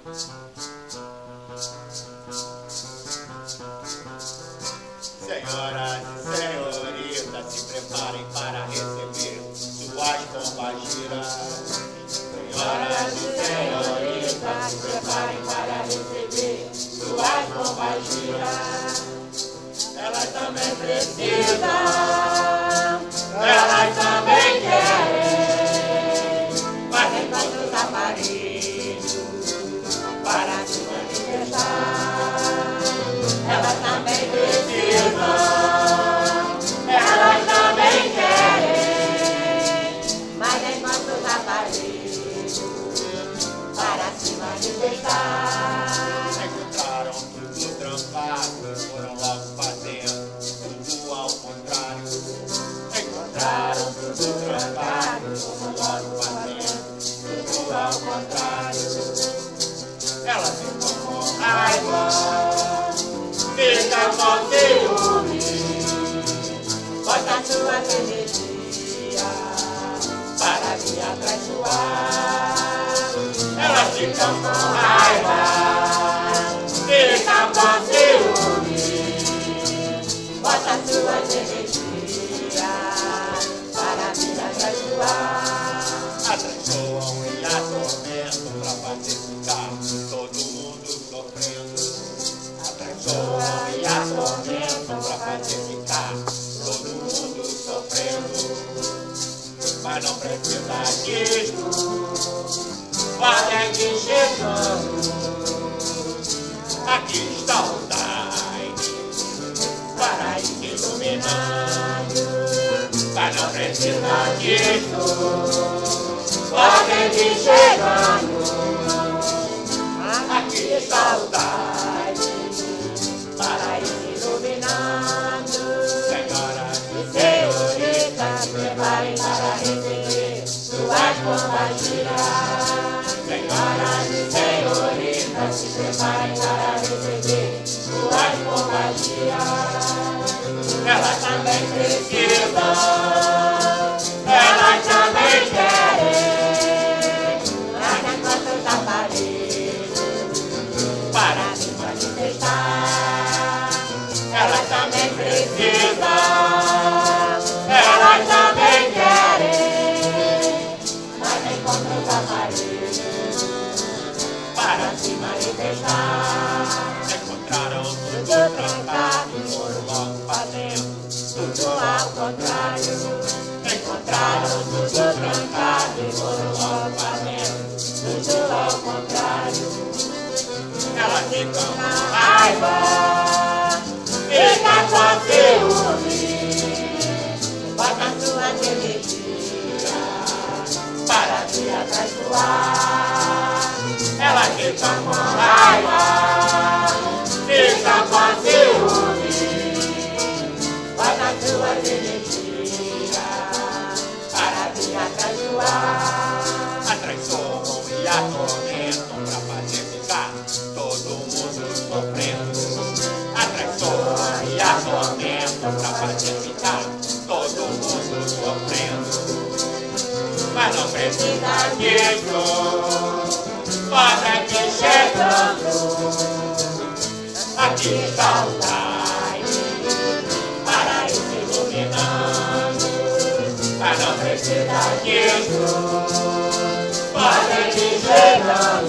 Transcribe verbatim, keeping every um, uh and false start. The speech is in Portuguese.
Senhoras e senhoritas, se preparem para receber suas bombas giras. Senhoras e senhoritas, se preparem para receber suas bombas giras. Elas também precisam, elas também querem, mas enquanto os aparelhos para se manifestar, elas também precisam, elas também querem, mas enquanto os aparelhos para se manifestar, encontraram tudo trancado, foram logo fazendo tudo ao contrário. Encontraram tudo trancado, foram logo fazendo tudo ao contrário. Elas ficam com raiva, ficam com ciúme, bota suas energias para me atraiçoar. Elas ficam com raiva, ficam com ciúme, bota suas energias para me atraiçoar. Atraiçoam e atormentam pra fazer ficar todo mundo sofrendo. Atraiçoam e atormentam pra fazer ficar todo mundo sofrendo. Mas não precisa disso, podem vir chegando. Aqui está o Daime, paraíso iluminado. Mas não precisa disso, podem vir chegando. Aqui está o Daime, paraíso iluminado. Senhoras e senhoritas, preparem para receber suas bombas giras. Senhoras e senhoritas, se preparem para receber suas bombas giras. Elas também precisam, elas também querem, mas enquanto os aparelhos para se manifestar, elas também precisam, elas também querem, mas enquanto os aparelhos para se manifestar, encontraram tudo trancado e foram logo fazendo tudo ao contrário. Encontraram tudo trancado e foram logo fazendo tudo ao contrário. Elas ficam com raiva, ficam com ciúme, botam suas energias para se atraiçoar. Elas ficam com raiva, ficam com ciúme, botam suas energias para me atraiçoar. Atraiçoam e atormentam pra fazer ficar todo mundo sofrendo. Atraiçoam e atormentam pra fazer ficar todo mundo sofrendo. Mas não precisa disso, podem vir chegando. Aqui está o Daime, paraíso iluminando. Mas não precisa disso, podem vir chegando.